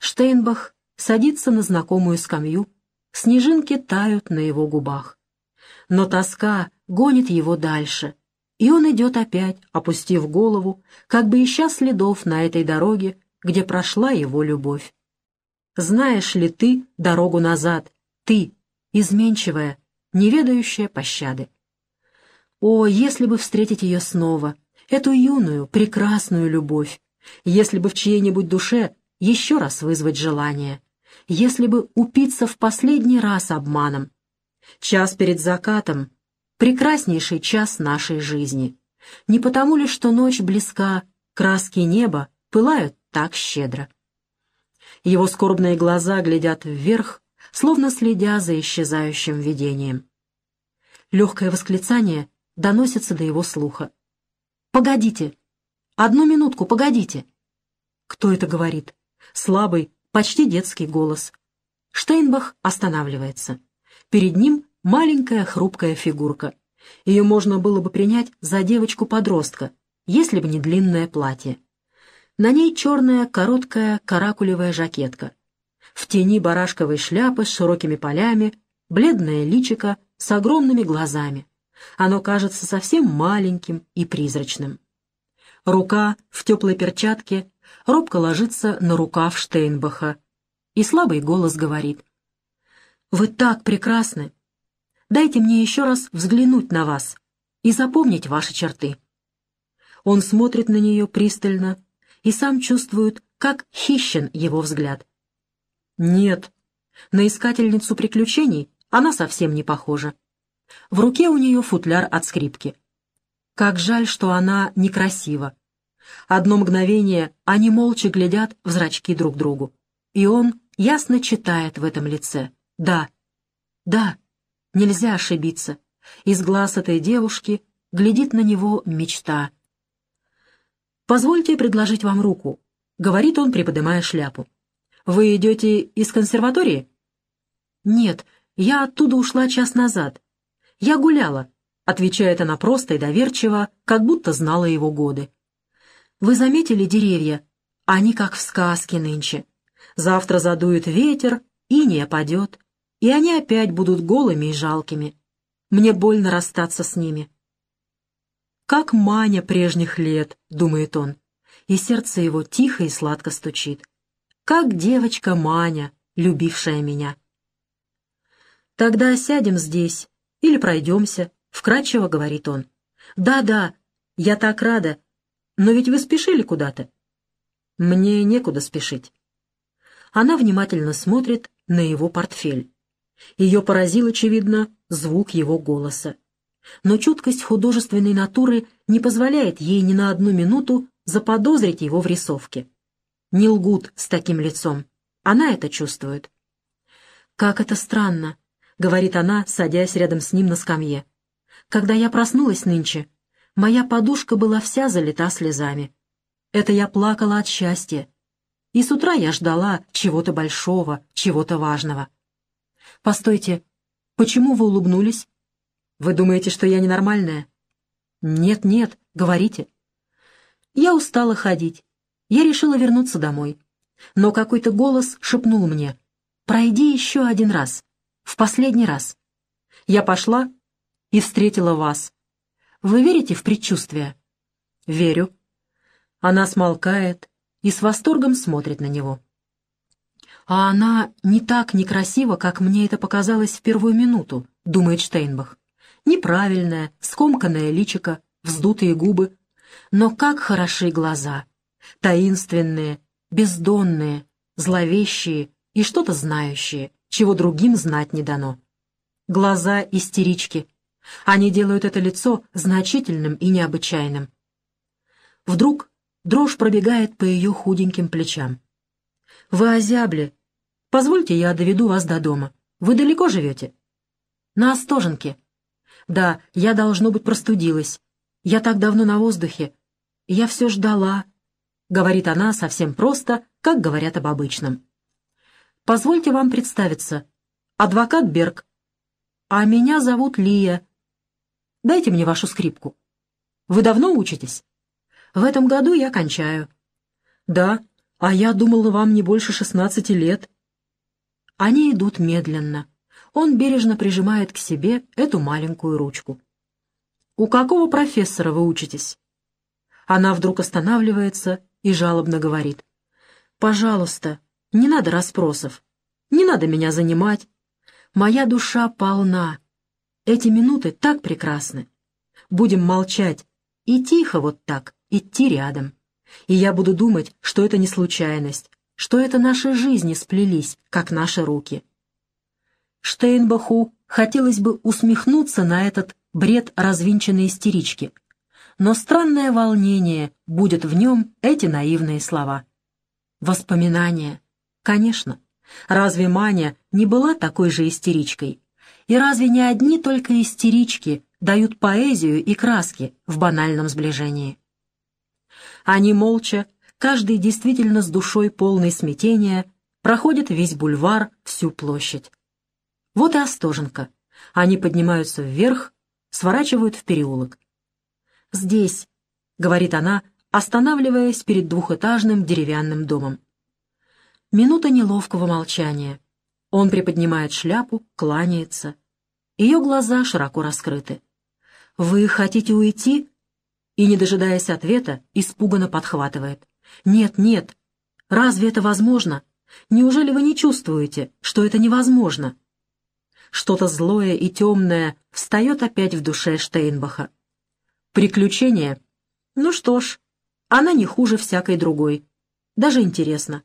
Штейнбах садится на знакомую скамью, снежинки тают на его губах. Но тоска гонит его дальше, и он идет опять, опустив голову, как бы ища следов на этой дороге, где прошла его любовь. Знаешь ли ты дорогу назад, ты, изменчивая, не ведающая пощады? О, если бы встретить ее снова, эту юную, прекрасную любовь, если бы в чьей-нибудь душе еще раз вызвать желание, если бы упиться в последний раз обманом. Час перед закатом — прекраснейший час нашей жизни. Не потому ли, что ночь близка, краски неба пылают так щедро? Его скорбные глаза глядят вверх, словно следя за исчезающим видением. Легкое восклицание доносится до его слуха. «Погодите! Одну минутку, погодите!» Кто это говорит? Слабый, почти детский голос. Штейнбах останавливается. Перед ним маленькая хрупкая фигурка. Ее можно было бы принять за девочку-подростка, если бы не длинное платье. На ней черная короткая каракулевая жакетка. В тени барашковой шляпы с широкими полями, бледное личико с огромными глазами. Оно кажется совсем маленьким и призрачным. Рука в теплой перчатке робко ложится на рукав Штейнбаха, и слабый голос говорит: «Вы так прекрасны! Дайте мне еще раз взглянуть на вас и запомнить ваши черты». Он смотрит на нее пристально и сам чувствует, как хищен его взгляд. Нет, на искательницу приключений она совсем не похожа. В руке у нее футляр от скрипки. Как жаль, что она некрасива. Одно мгновение они молча глядят в зрачки друг другу, и он ясно читает в этом лице: да, да, нельзя ошибиться. Из глаз этой девушки глядит на него мечта. «Позвольте предложить вам руку», — говорит он, приподнимая шляпу. «Вы идете из консерватории?» «Нет, я оттуда ушла час назад. Я гуляла», — отвечает она просто и доверчиво, как будто знала его годы. «Вы заметили деревья? Они как в сказке нынче. Завтра задует ветер, иней опадет, и они опять будут голыми и жалкими. Мне больно расстаться с ними». «Как Маня прежних лет», — думает он, и сердце его тихо и сладко стучит. «Как девочка Маня, любившая меня». «Тогда сядем здесь или пройдемся», — вкратчиво говорит он. «Да, я так рада. Но ведь вы спешили куда-то?» «Мне некуда спешить». Она внимательно смотрит на его портфель. Ее поразил, очевидно, звук его голоса. Но чуткость художественной натуры не позволяет ей ни на одну минуту заподозрить его в рисовке. Не лгут с таким лицом. Она это чувствует. «Как это странно», — говорит она, садясь рядом с ним на скамье. «Когда я проснулась нынче, моя подушка была вся залита слезами. Это я плакала от счастья. И с утра я ждала чего-то большого, чего-то важного». «Постойте, почему вы улыбнулись? Вы думаете, что я ненормальная?» «Нет, говорите». «Я устала ходить. Я решила вернуться домой. Но какой-то голос шепнул мне: пройди еще один раз, в последний раз. Я пошла и встретила вас. Вы верите в предчувствия?» «Верю». Она смолкает и с восторгом смотрит на него. «А она не так некрасива, как мне это показалось в первую минуту», — думает Штейнбах. «Неправильная, скомканное личико, вздутые губы. Но как хороши глаза! Таинственные, бездонные, зловещие и что-то знающие, чего другим знать не дано. Глаза истерички. Они делают это лицо значительным и необычайным». Вдруг дрожь пробегает по ее худеньким плечам. «Вы озябли. Позвольте, я доведу вас до дома. Вы далеко живете?» «На Остоженке». «Да, я, должно быть, простудилась. Я так давно на воздухе. Я все ждала», — говорит она совсем просто, как говорят об обычном. «Позвольте вам представиться. Адвокат Берг. А меня зовут Лия. Дайте мне вашу скрипку. Вы давно учитесь?» «В этом году я кончаю». «Да, А я думала, вам не больше 16 лет». Они идут медленно. Он бережно прижимает к себе эту маленькую ручку. «У какого профессора вы учитесь?» Она вдруг останавливается и жалобно говорит: «Пожалуйста, не надо расспросов, не надо меня занимать. Моя душа полна. Эти минуты так прекрасны. Будем молчать и тихо вот так идти рядом. И я буду думать, что это не случайность, что это наши жизни сплелись, как наши руки». Штейнбаху хотелось бы усмехнуться на этот бред развинченной истерички, но странное волнение будет в нем эти наивные слова. Воспоминания. Конечно. Разве Маня не была такой же истеричкой? И разве не одни только истерички дают поэзию и краски в банальном сближении? Они молча, каждый действительно с душой полной смятения, проходят весь бульвар, всю площадь. Вот и Остоженка. Они поднимаются вверх, сворачивают в переулок. «Здесь», — говорит она, останавливаясь перед двухэтажным деревянным домом. Минута неловкого молчания. Он приподнимает шляпу, кланяется. Ее глаза широко раскрыты. «Вы хотите уйти?» И, не дожидаясь ответа, испуганно подхватывает. «Нет, нет. Разве это возможно? Неужели вы не чувствуете, что это невозможно?» Что-то злое и темное встает опять в душе Штейнбаха. Приключение? Ну что ж, она не хуже всякой другой. Даже интересно.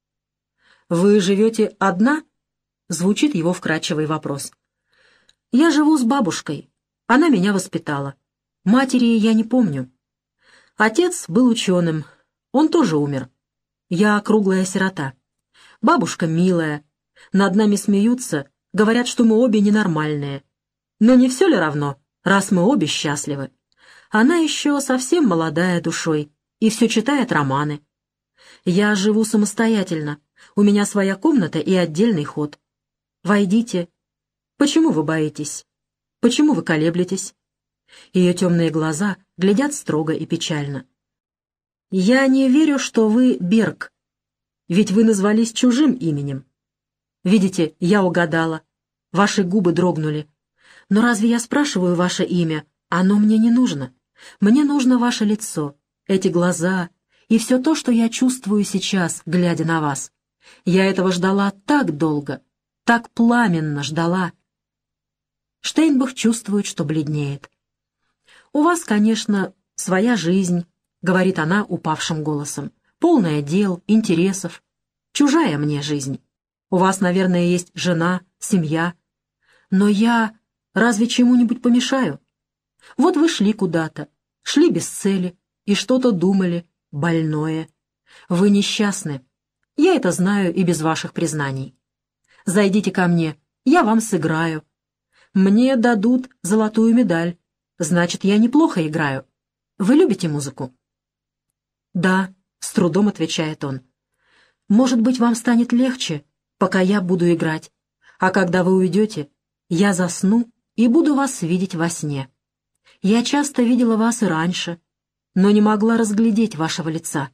«Вы живете одна?» — звучит его вкрадчивый вопрос. «Я живу с бабушкой. Она меня воспитала. Матери я не помню. Отец был ученым. Он тоже умер. Я круглая сирота. Бабушка милая. Над нами смеются, говорят, что мы обе ненормальные. Но не все ли равно, раз мы обе счастливы? Она еще совсем молодая душой и все читает романы. Я живу самостоятельно. У меня своя комната и отдельный ход. Войдите. Почему вы боитесь? Почему вы колеблетесь?» Ее темные глаза глядят строго и печально. «Я не верю, что вы Берг, ведь вы назвались чужим именем. Видите, я угадала. Ваши губы дрогнули. Но разве я спрашиваю ваше имя? Оно мне не нужно. Мне нужно ваше лицо, эти глаза и все то, что я чувствую сейчас, глядя на вас. Я этого ждала так долго, так пламенно ждала». Штейнбах чувствует, что бледнеет. «У вас, конечно, своя жизнь», — говорит она упавшим голосом, «полная дел, интересов. Чужая мне жизнь. У вас, наверное, есть жена, семья. Но я разве чему-нибудь помешаю? Вот вы шли куда-то, шли без цели и что-то думали, больное. Вы несчастны. Я это знаю и без ваших признаний. Зайдите ко мне, я вам сыграю. Мне дадут золотую медаль. Значит, я неплохо играю. Вы любите музыку?» «Да», — с трудом отвечает он. «Может быть, вам станет легче, пока я буду играть. А когда вы уйдете, я засну и буду вас видеть во сне. Я часто видела вас и раньше, но не могла разглядеть вашего лица».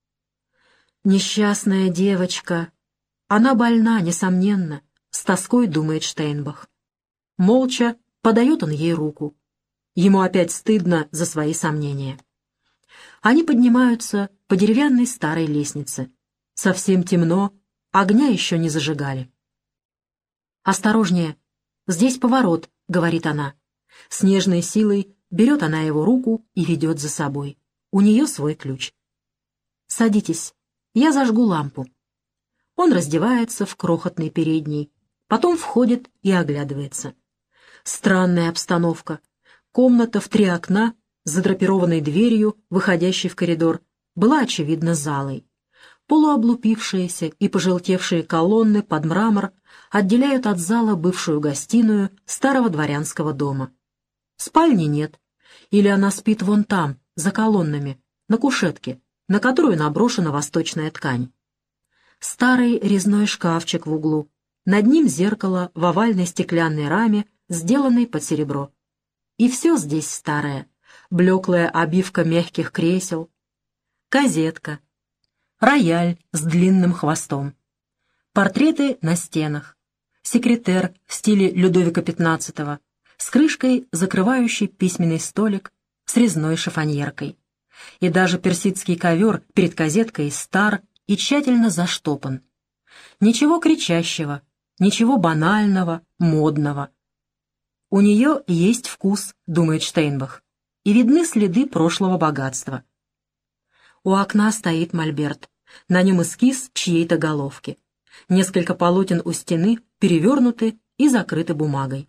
«Несчастная девочка. Она больна, несомненно», — с тоской думает Штейнбах. Молча подает он ей руку. Ему опять стыдно за свои сомнения. Они поднимаются по деревянной старой лестнице. Совсем темно, огня еще не зажигали. «Осторожнее, здесь поворот», — говорит она. С нежной силой берет она его руку и ведет за собой. У нее свой ключ. «Садитесь, я зажгу лампу». Он раздевается в крохотной передней, потом входит и оглядывается. Странная обстановка. Комната в 3 окна, с задрапированной дверью, выходящей в коридор, была, очевидно, залой. Полуоблупившиеся и пожелтевшие колонны под мрамор отделяют от зала бывшую гостиную старого дворянского дома. Спальни нет. Или она спит вон там, за колоннами, на кушетке, на которую наброшена восточная ткань. Старый резной шкафчик в углу. Над ним зеркало в овальной стеклянной раме, сделанной под серебро. И все здесь старое. Блеклая обивка мягких кресел. Козетка. рояль с длинным хвостом, портреты на стенах, секретер в стиле Людовика XV с крышкой, закрывающей письменный столик с резной шифоньеркой. И даже персидский ковер перед козеткой стар и тщательно заштопан. Ничего кричащего, ничего банального, модного. «У нее есть вкус», — думает Штейнбах, и видны следы прошлого богатства. У окна стоит мольберт, на нем эскиз чьей-то головки. Несколько полотен у стены перевернуты и закрыты бумагой.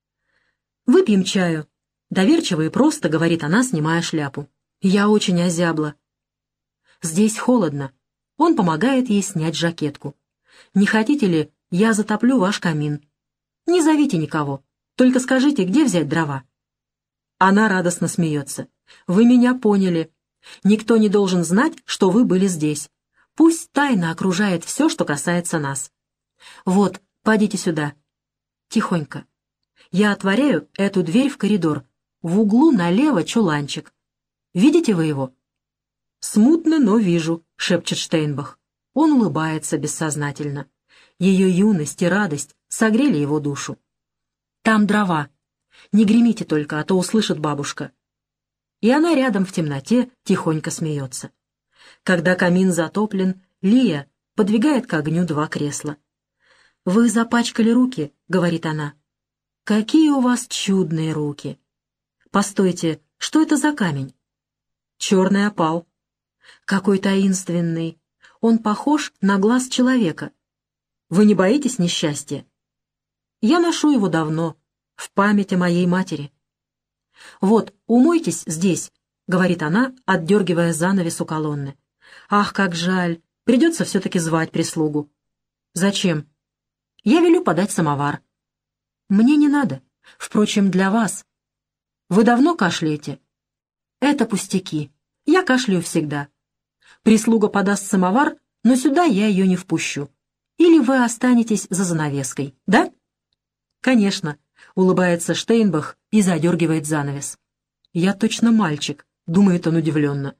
«Выпьем чаю», — доверчиво и просто говорит она, снимая шляпу. «Я очень озябла». «Здесь холодно». Он помогает ей снять жакетку. «Не хотите ли, я затоплю ваш камин?» «Не зовите никого, только скажите, где взять дрова». Она радостно смеется. «Вы меня поняли. Никто не должен знать, что вы были здесь. Пусть тайна окружает все, что касается нас. Вот, подите сюда. Тихонько. Я отворяю эту дверь в коридор. В углу налево чуланчик. Видите вы его?» «Смутно, но вижу», — шепчет Штейнбах. Он улыбается бессознательно. Ее юность и радость согрели его душу. «Там дрова. Не гремите только, а то услышит бабушка». И она рядом в темноте тихонько смеется. Когда камин затоплен, Лия подвигает к огню 2 кресла. «Вы запачкали руки», — говорит она. «Какие у вас чудные руки!» «Постойте, что это за камень?» «Черный опал». «Какой таинственный! Он похож на глаз человека. Вы не боитесь несчастья?» «Я ношу его давно, в память о моей матери». «Вот, умойтесь здесь», — говорит она, отдергивая занавес у колонны. «Ах, как жаль! Придется все-таки звать прислугу». «Зачем?» «Я велю подать самовар». «Мне не надо. Впрочем, для вас. Вы давно кашляете?» «Это пустяки. Я кашляю всегда. Прислуга подаст самовар, но сюда я ее не впущу. Или вы останетесь за занавеской, да?» «Конечно», — улыбается Штейнбах и задергивает занавес. «Я точно мальчик», — думает он удивленно.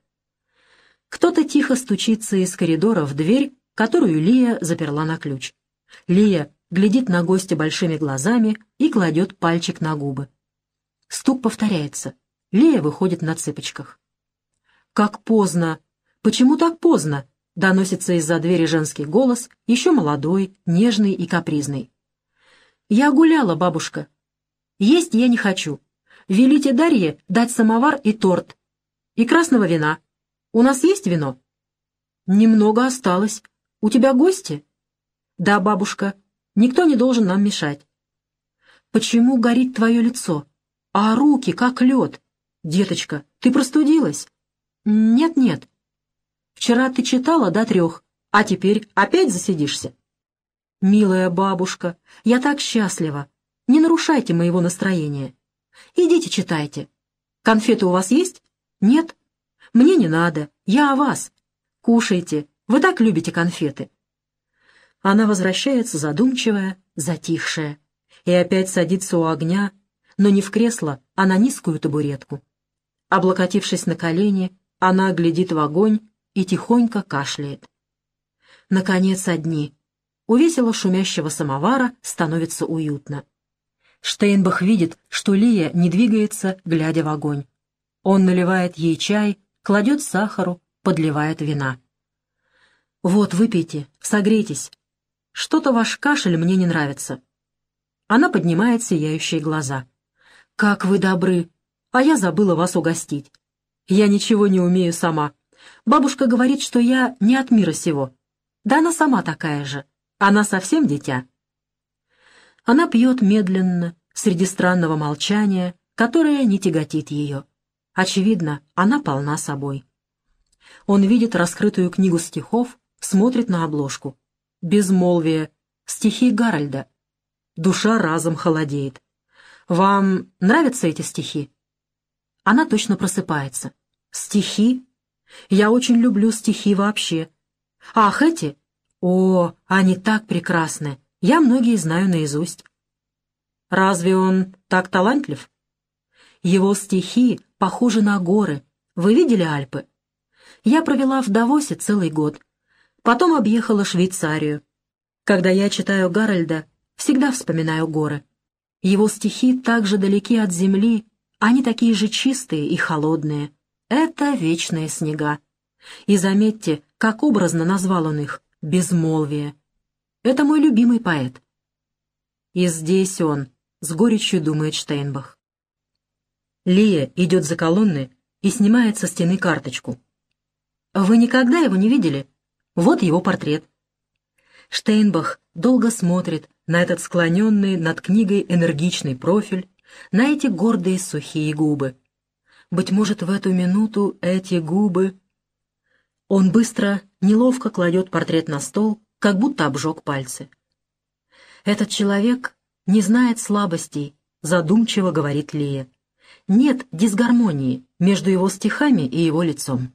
Кто-то тихо стучится из коридора в дверь, которую Лия заперла на ключ. Лия глядит на гостя большими глазами и кладет пальчик на губы. Стук повторяется. Лия выходит на цыпочках. «Как поздно! Почему так поздно?» — доносится из-за двери женский голос, еще молодой, нежный и капризный. «Я гуляла, бабушка. Есть я не хочу. Велите Дарье дать самовар и торт. И красного вина. У нас есть вино?» «Немного осталось. У тебя гости?» «Да, бабушка. Никто не должен нам мешать». «Почему горит твое лицо? А руки как лед? Деточка, ты простудилась?» «Нет-нет. Вчера ты читала до 3, а теперь опять засидишься?» «Милая бабушка, я так счастлива. Не нарушайте моего настроения. Идите читайте. Конфеты у вас есть? Нет? Мне не надо. Я о вас. Кушайте. Вы так любите конфеты». Она возвращается задумчивая, затихшая, и опять садится у огня, но не в кресло, а на низкую табуретку. Облокотившись на колени, она глядит в огонь и тихонько кашляет. Наконец одни. У весело шумящего самовара становится уютно. Штейнбах видит, что Лия не двигается, глядя в огонь. Он наливает ей чай, кладет сахару, подливает вина. «Вот, выпейте, согрейтесь. Что-то ваш кашель мне не нравится». Она поднимает сияющие глаза. «Как вы добры! А я забыла вас угостить. Я ничего не умею сама. Бабушка говорит, что я не от мира сего. Да она сама такая же. Она совсем дитя». Она пьет медленно, среди странного молчания, которое не тяготит ее. Очевидно, она полна собой. Он видит раскрытую книгу стихов, смотрит на обложку. «Безмолвие. Стихи Гарольда». Душа разом холодеет. «Вам нравятся эти стихи?» Она точно просыпается. «Стихи? Я очень люблю стихи вообще. Ах, эти? О, они так прекрасны. Я многие знаю наизусть». «Разве он так талантлив?» «Его стихи похожи на горы. Вы видели Альпы? Я провела в Давосе целый год. Потом объехала Швейцарию. Когда я читаю Гарольда, всегда вспоминаю горы. Его стихи так же далеки от земли, они такие же чистые и холодные. Это вечные снега. И заметьте, как образно назвал он их — безмолвие. Это мой любимый поэт. И здесь он, с горечью думает Штейнбах. Лия идет за колонны и снимает со стены карточку. Вы никогда его не видели? Вот его портрет. Штейнбах долго смотрит на этот склоненный над книгой энергичный профиль, на эти гордые сухие губы. Быть может, в эту минуту эти губы... Он быстро, неловко кладет портрет на стол, как будто обжег пальцы. «Этот человек не знает слабостей», — задумчиво говорит Лия. «Нет дисгармонии между его стихами и его лицом».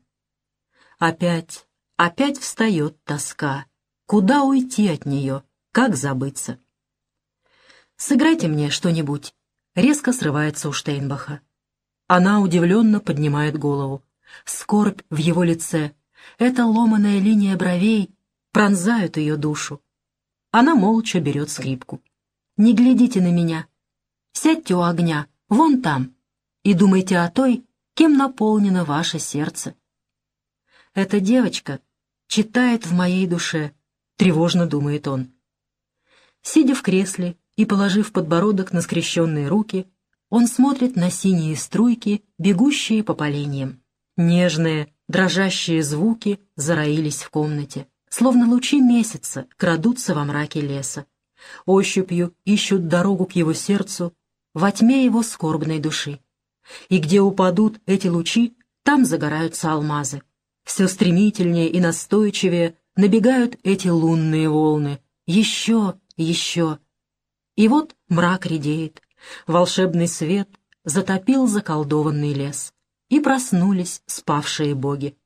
Опять встает тоска. Куда уйти от нее? Как забыться? «Сыграйте мне что-нибудь», — резко срывается у Штейнбаха. Она удивленно поднимает голову. Скорбь в его лице, эта ломаная линия бровей пронзают ее душу. Она молча берет скрипку. «Не глядите на меня. Сядьте у огня, вон там, и думайте о той, кем наполнено ваше сердце». «Эта девочка читает в моей душе», — тревожно думает он. Сидя в кресле и положив подбородок на скрещенные руки, он смотрит на синие струйки, бегущие по поленьям. Нежные, дрожащие звуки зароились в комнате, словно лучи месяца крадутся во мраке леса. Ощупью ищут дорогу к его сердцу, во тьме его скорбной души. И где упадут эти лучи, там загораются алмазы. Все стремительнее и настойчивее набегают эти лунные волны. Еще. И вот мрак редеет. Волшебный свет затопил заколдованный лес. И проснулись спавшие боги.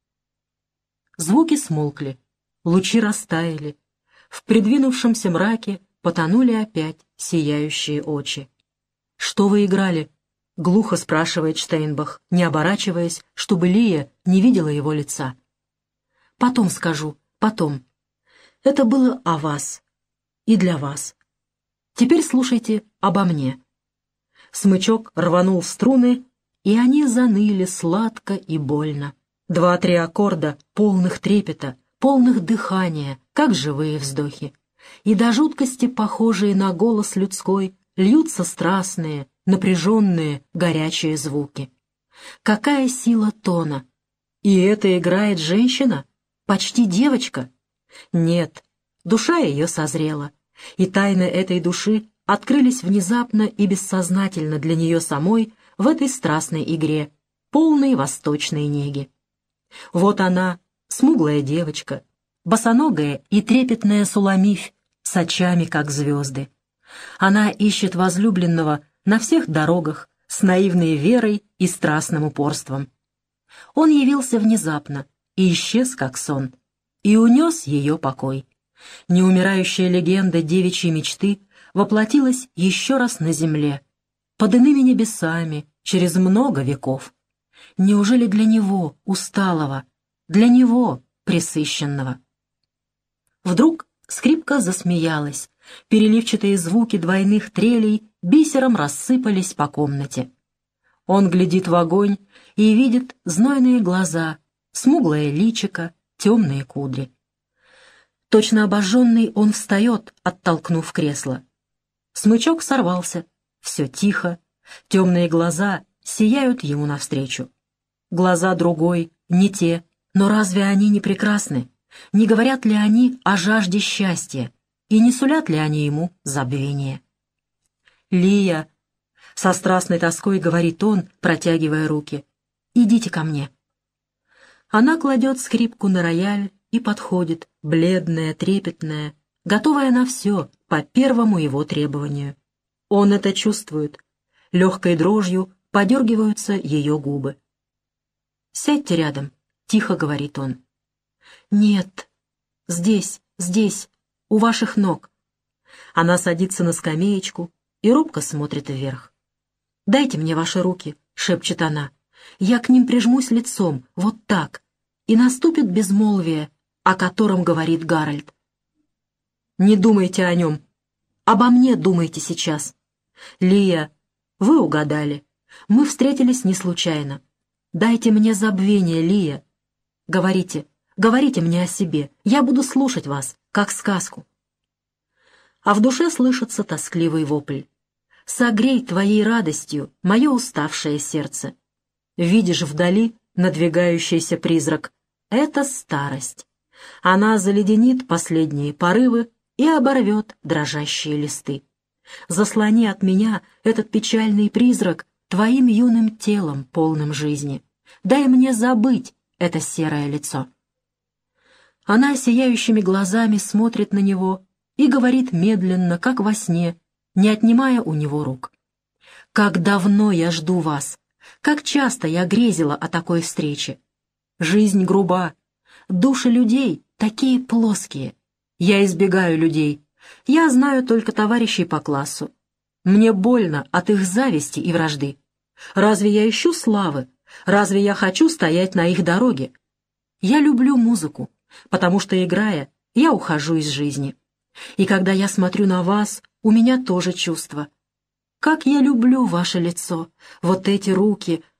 Звуки смолкли, лучи растаяли. В придвинувшемся мраке потонули опять сияющие очи. «Что вы играли?» — глухо спрашивает Штейнбах, не оборачиваясь, чтобы Лия не видела его лица. «Потом скажу, потом. Это было о вас и для вас. Теперь слушайте обо мне». Смычок рванул струны, и они заныли сладко и больно. 2-3 аккорда, полных трепета, полных дыхания, как живые вздохи. И до жуткости похожие на голос людской льются страстные, напряженные, горячие звуки. Какая сила тона! И это играет женщина? Почти девочка? Нет, душа ее созрела, и тайны этой души открылись внезапно и бессознательно для нее самой в этой страстной игре, полной восточной неги. Вот она, смуглая девочка, босоногая и трепетная Суламифь, с очами, как звезды. Она ищет возлюбленного на всех дорогах с наивной верой и страстным упорством. Он явился внезапно и исчез, как сон, и унес ее покой. Неумирающая легенда девичьей мечты воплотилась еще раз на земле, под иными небесами, через много веков. Неужели для него, усталого, для него, пресыщенного? Вдруг скрипка засмеялась, переливчатые звуки двойных трелей бисером рассыпались по комнате. Он глядит в огонь и видит знойные глаза, смуглое личико, темные кудри. Точно обожженный он встает, оттолкнув кресло. Смычок сорвался, все тихо, темные глаза сияют ему навстречу. Глаза другой, не те, но разве они не прекрасны? Не говорят ли они о жажде счастья? И не сулят ли они ему забвение? «Лия!» — со страстной тоской говорит он, протягивая руки. «Идите ко мне». Она кладет скрипку на рояль и подходит, бледная, трепетная, готовая на все по первому его требованию. Он это чувствует. Легкой дрожью подергиваются ее губы. «Сядьте рядом», — тихо говорит он. «Нет, здесь, у ваших ног». Она садится на скамеечку и робко смотрит вверх. «Дайте мне ваши руки», — шепчет она. «Я к ним прижмусь лицом, вот так, и наступит безмолвие, о котором говорит Гарольд. Не думайте о нем. Обо мне думайте сейчас. Лия, вы угадали. Мы встретились не случайно. Дайте мне забвение, Лия. Говорите, говорите мне о себе. Я буду слушать вас, как сказку. А в душе слышится тоскливый вопль. Согрей твоей радостью мое уставшее сердце. Видишь вдали надвигающийся призрак. Это старость. Она заледенит последние порывы и оборвет дрожащие листы. Заслони от меня этот печальный призрак твоим юным телом, полным жизни. Дай мне забыть это серое лицо. Она сияющими глазами смотрит на него и говорит медленно, как во сне, не отнимая у него рук. «Как давно я жду вас! Как часто я грезила о такой встрече! Жизнь груба, души людей такие плоские. Я избегаю людей, я знаю только товарищей по классу. Мне больно от их зависти и вражды. Разве я ищу славы? Разве я хочу стоять на их дороге? Я люблю музыку, потому что, играя, я ухожу из жизни. И когда я смотрю на вас, у меня тоже чувство. Как я люблю ваше лицо, вот эти руки,